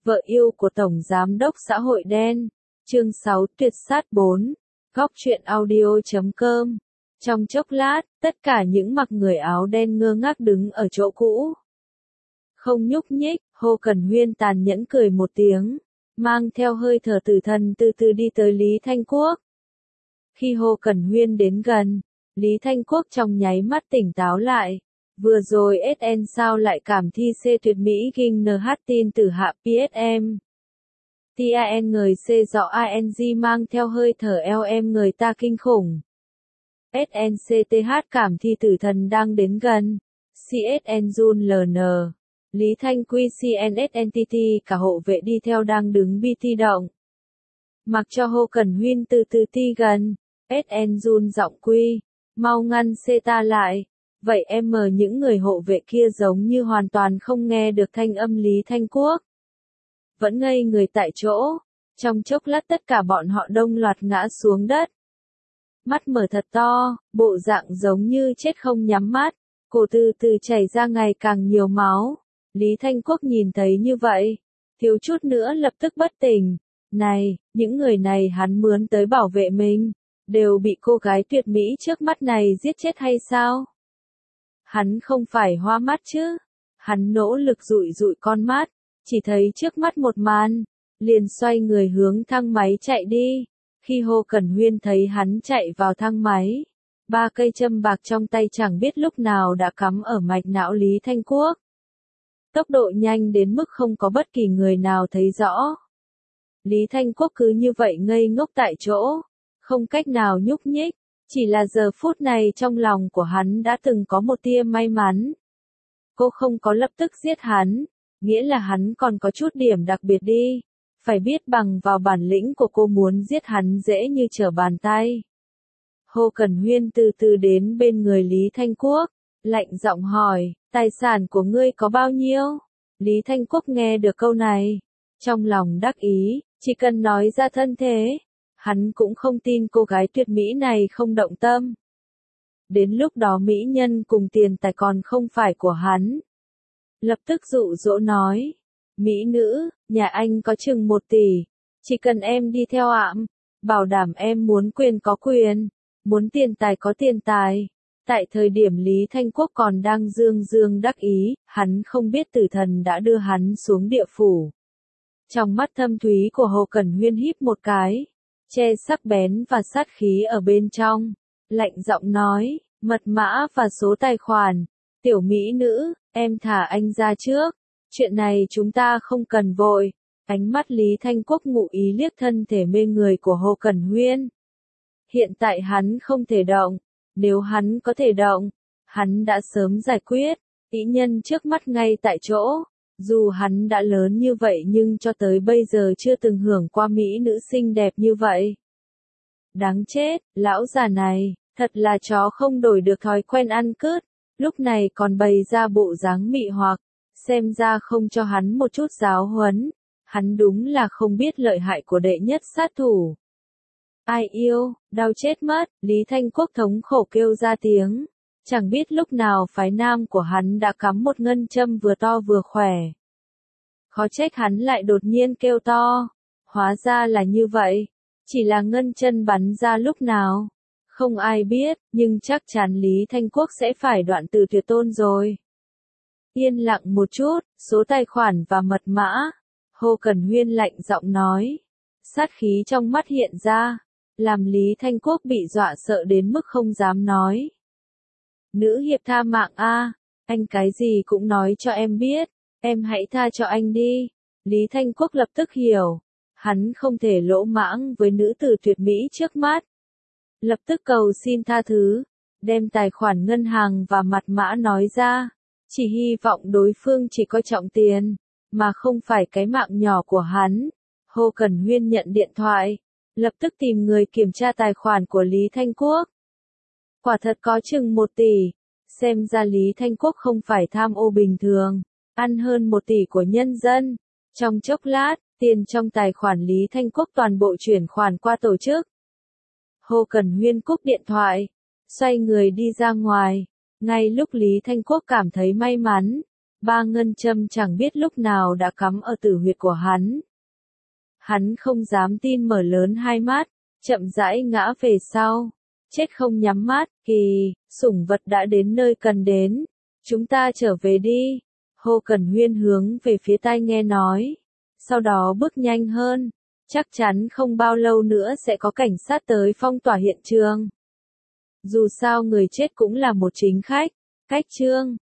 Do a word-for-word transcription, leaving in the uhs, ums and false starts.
vợ yêu của Tổng Giám đốc xã hội đen. Chương sáu Tuyệt sát bốn. Góc truyện audio chấm com. Trong chốc lát, tất cả những mặc người áo đen ngơ ngác đứng ở chỗ cũ. Không nhúc nhích, Hồ Cẩn Huyên tàn nhẫn cười một tiếng, mang theo hơi thở tử thần từ từ đi tới Lý Thanh Quốc. Khi Hồ Cẩn Huyên đến gần, Lý Thanh Quốc trong nháy mắt tỉnh táo lại. Vừa rồi ét en sao lại cảm thi C tuyệt mỹ kinh nh tin từ hạ pê ét em. tin người C dọ ing mang theo hơi thở lm người ta kinh khủng. ét en xê tê hát cảm thi tử thần đang đến gần. xê ét en Jun lờ en. Lý Thanh Quy xê en ét Entity cả hộ vệ đi theo đang đứng bi ti động. Mặc cho Hồ Cẩn Huyên từ từ ti gần, ét en Jun giọng quy, mau ngăn C ta lại. Vậy em mờ những người hộ vệ kia giống như hoàn toàn không nghe được thanh âm Lý Thanh Quốc. Vẫn ngây người tại chỗ, trong chốc lát tất cả bọn họ đông loạt ngã xuống đất. Mắt mở thật to, bộ dạng giống như chết không nhắm mắt, cổ từ từ chảy ra ngày càng nhiều máu. Lý Thanh Quốc nhìn thấy như vậy, thiếu chút nữa lập tức bất tỉnh. Này, những người này hắn mướn tới bảo vệ mình, đều bị cô gái tuyệt mỹ trước mắt này giết chết hay sao? Hắn không phải hoa mắt chứ? Hắn nỗ lực dụi dụi con mắt, chỉ thấy trước mắt một màn, liền xoay người hướng thang máy chạy đi. Khi Hồ Cẩn Huyên thấy hắn chạy vào thang máy, ba cây châm bạc trong tay chẳng biết lúc nào đã cắm ở mạch não Lý Thanh Quốc. Tốc độ nhanh đến mức không có bất kỳ người nào thấy rõ. Lý Thanh Quốc cứ như vậy ngây ngốc tại chỗ, không cách nào nhúc nhích. Chỉ là giờ phút này trong lòng của hắn đã từng có một tia may mắn. Cô không có lập tức giết hắn, nghĩa là hắn còn có chút điểm đặc biệt đi. Phải biết bằng vào bản lĩnh của cô muốn giết hắn dễ như trở bàn tay. Hồ Cẩn Huyên từ từ đến bên người Lý Thanh Quốc, lạnh giọng hỏi, tài sản của ngươi có bao nhiêu? Lý Thanh Quốc nghe được câu này, trong lòng đắc ý, chỉ cần nói ra thân thế. Hắn cũng không tin cô gái tuyệt mỹ này không động tâm. Đến lúc đó mỹ nhân cùng tiền tài còn không phải của hắn. Lập tức dụ dỗ nói, mỹ nữ, nhà anh có chừng một tỷ, chỉ cần em đi theo ẵm, bảo đảm em muốn quyền có quyền, muốn tiền tài có tiền tài. Tại thời điểm Lý Thanh Quốc còn đang dương dương đắc ý, hắn không biết tử thần đã đưa hắn xuống địa phủ. Trong mắt thâm thúy của Hồ Cẩn Huyên híp một cái, che sắc bén và sát khí ở bên trong, lạnh giọng nói, mật mã và số tài khoản, tiểu mỹ nữ, em thả anh ra trước, chuyện này chúng ta không cần vội. Ánh mắt Lý Thanh Quốc ngụ ý liếc thân thể mê người của Hồ Cẩn Huyên. Hiện tại hắn không thể động, nếu hắn có thể động, hắn đã sớm giải quyết, ý nhân trước mắt ngay tại chỗ. Dù hắn đã lớn như vậy nhưng cho tới bây giờ chưa từng hưởng qua mỹ nữ xinh đẹp như vậy. Đáng chết, lão già này, thật là chó không đổi được thói quen ăn cướp, lúc này còn bày ra bộ dáng mị hoặc, xem ra không cho hắn một chút giáo huấn, hắn đúng là không biết lợi hại của đệ nhất sát thủ. Ai yêu, đau chết mất, Lý Thanh Quốc thống khổ kêu ra tiếng. Chẳng biết lúc nào phái nam của hắn đã cắm một ngân châm vừa to vừa khỏe. Khó trách hắn lại đột nhiên kêu to. Hóa ra là như vậy. Chỉ là ngân chân bắn ra lúc nào. Không ai biết, nhưng chắc chắn Lý Thanh Quốc sẽ phải đoạn từ tuyệt tôn rồi. Yên lặng một chút, số tài khoản và mật mã. Hồ Cẩn Huyên lạnh giọng nói. Sát khí trong mắt hiện ra. Làm Lý Thanh Quốc bị dọa sợ đến mức không dám nói. Nữ hiệp tha mạng a, anh cái gì cũng nói cho em biết, em hãy tha cho anh đi. Lý Thanh Quốc lập tức hiểu, hắn không thể lỗ mãng với nữ tử tuyệt mỹ trước mắt. Lập tức cầu xin tha thứ, đem tài khoản ngân hàng và mật mã nói ra, chỉ hy vọng đối phương chỉ coi trọng tiền, mà không phải cái mạng nhỏ của hắn. Hồ Cẩn Huyên nhận điện thoại, lập tức tìm người kiểm tra tài khoản của Lý Thanh Quốc. Quả thật có chừng một tỷ, xem ra Lý Thanh Quốc không phải tham ô bình thường, ăn hơn một tỷ của nhân dân. Trong chốc lát, tiền trong tài khoản Lý Thanh Quốc toàn bộ chuyển khoản qua tổ chức. Hồ Cẩn Huyên cúp điện thoại, xoay người đi ra ngoài, ngay lúc Lý Thanh Quốc cảm thấy may mắn, Ba ngân châm chẳng biết lúc nào đã cắm ở tử huyệt của hắn. Hắn không dám tin, mở lớn hai mắt, chậm rãi ngã về sau. Chết không nhắm mắt, kỳ, sủng vật đã đến nơi cần đến. Chúng ta trở về đi. Hồ Cẩn Huyên hướng về phía tai nghe nói. Sau đó bước nhanh hơn. Chắc chắn không bao lâu nữa sẽ có cảnh sát tới phong tỏa hiện trường. Dù sao người chết cũng là một chính khách. Cách chương